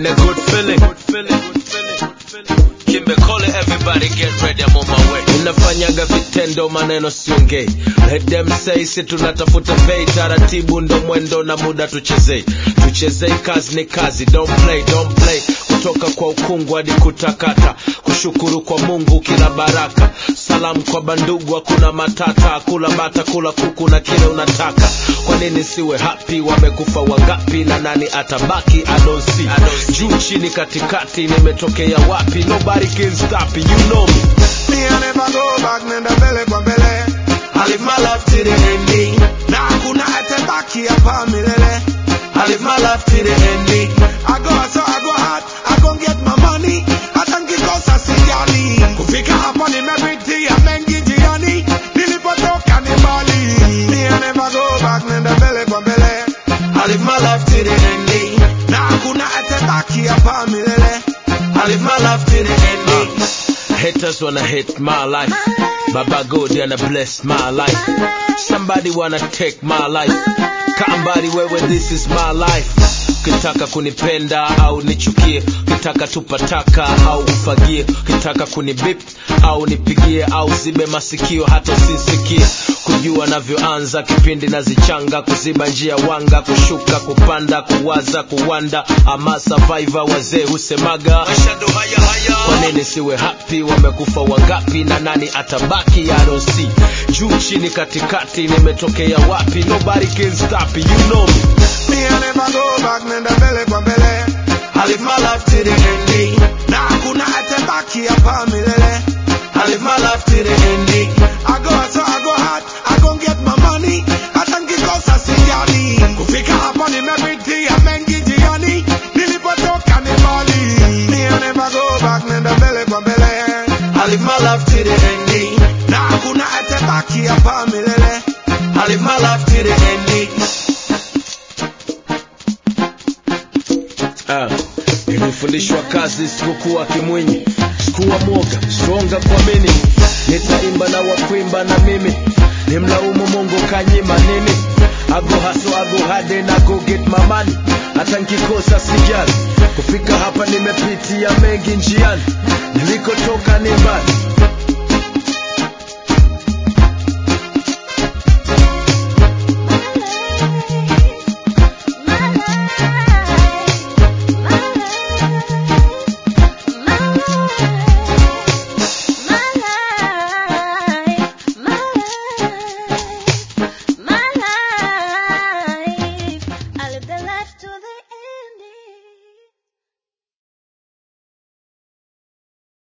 in a good feeling. Kimbe call it, everybody get ready, I'm on my way. Unafanyaga vitendo maneno siongei. Let them say si tunatafuta pay. Taratibu ndo mwendo na muda tuchezei. Tuchezei kazi ni kazi, don't play. Kutoka kwa ukungu hadi kutakata. Kushukuru kwa Mungu kila baraka. Salamu kwa bandugu hakuna matata. Kula bata kula kuku na kile unataka. Kwa nini siwe happy? Wamekufa wangapi na nani atabaki? I don't see. Juu chini katikati nimetokea wapi? Nobody can stop it, you know me. Me I never go back, nenda mbele kwa mbele. I live my life to the ending. Na hakuna atabaki hapa milele. I live my life to the ending. I go hard, I gon' get my money. Hata nikikosa sijali. Kufika hapa nimepitia mengi njiani. Nilipotoka ni mbali. Me I never go back, nenda mbele kwa mbele. I live my life to the ending. Na hakuna atabaki hapa milele. I live my life to the ending. Haters wanna hate my life. Baba God wanna bless my life. Somebody wanna take my life. Kambari wewe, this is my life. Kitaka kunipenda au nichukie, kitaka tupataka au ufagie, kitaka kunibip au nipigie au zibe masikio hata usisikie. Kujua navyoanza kipindi nazichanga, kuziba njia wanga, kushuka kupanda, kuwaza kuwanda. Ama survivor wazee husemaga kwa nini siwe happy? Wamekufa wangapi na nani atabaki? I don't see. Juu chini katikati nimetokea wapi? Nobody can stop it, you know me. Me I never go back, nenda mbele kwa mbele. I live my life to the ending. Na hakuna atabaki hapa milele. I live my life to the ending. I go hard, I gon' get my money. Hata nikikosa sijali. Kufika hapa nimepitia mengi njiani. Nilipotoka ni mbali. Me I never go back, nenda mbele kwa mbele. I live my life to the ending. Na hakuna atabaki hapa milele. I live my life to the ending. Nilifundishwa kazi sikukuwa kimwinyi, sikuwa mwoga, stronga kwa mini. Nitaimba na wakuimba na mimi, nimlaumu Mungu kanyima nini? I go hustle, I go hard and I go get my money. Hata nikikosa sijali. Kufika hapa nimepitia mengi njiani. Nilikotoka ni mbali.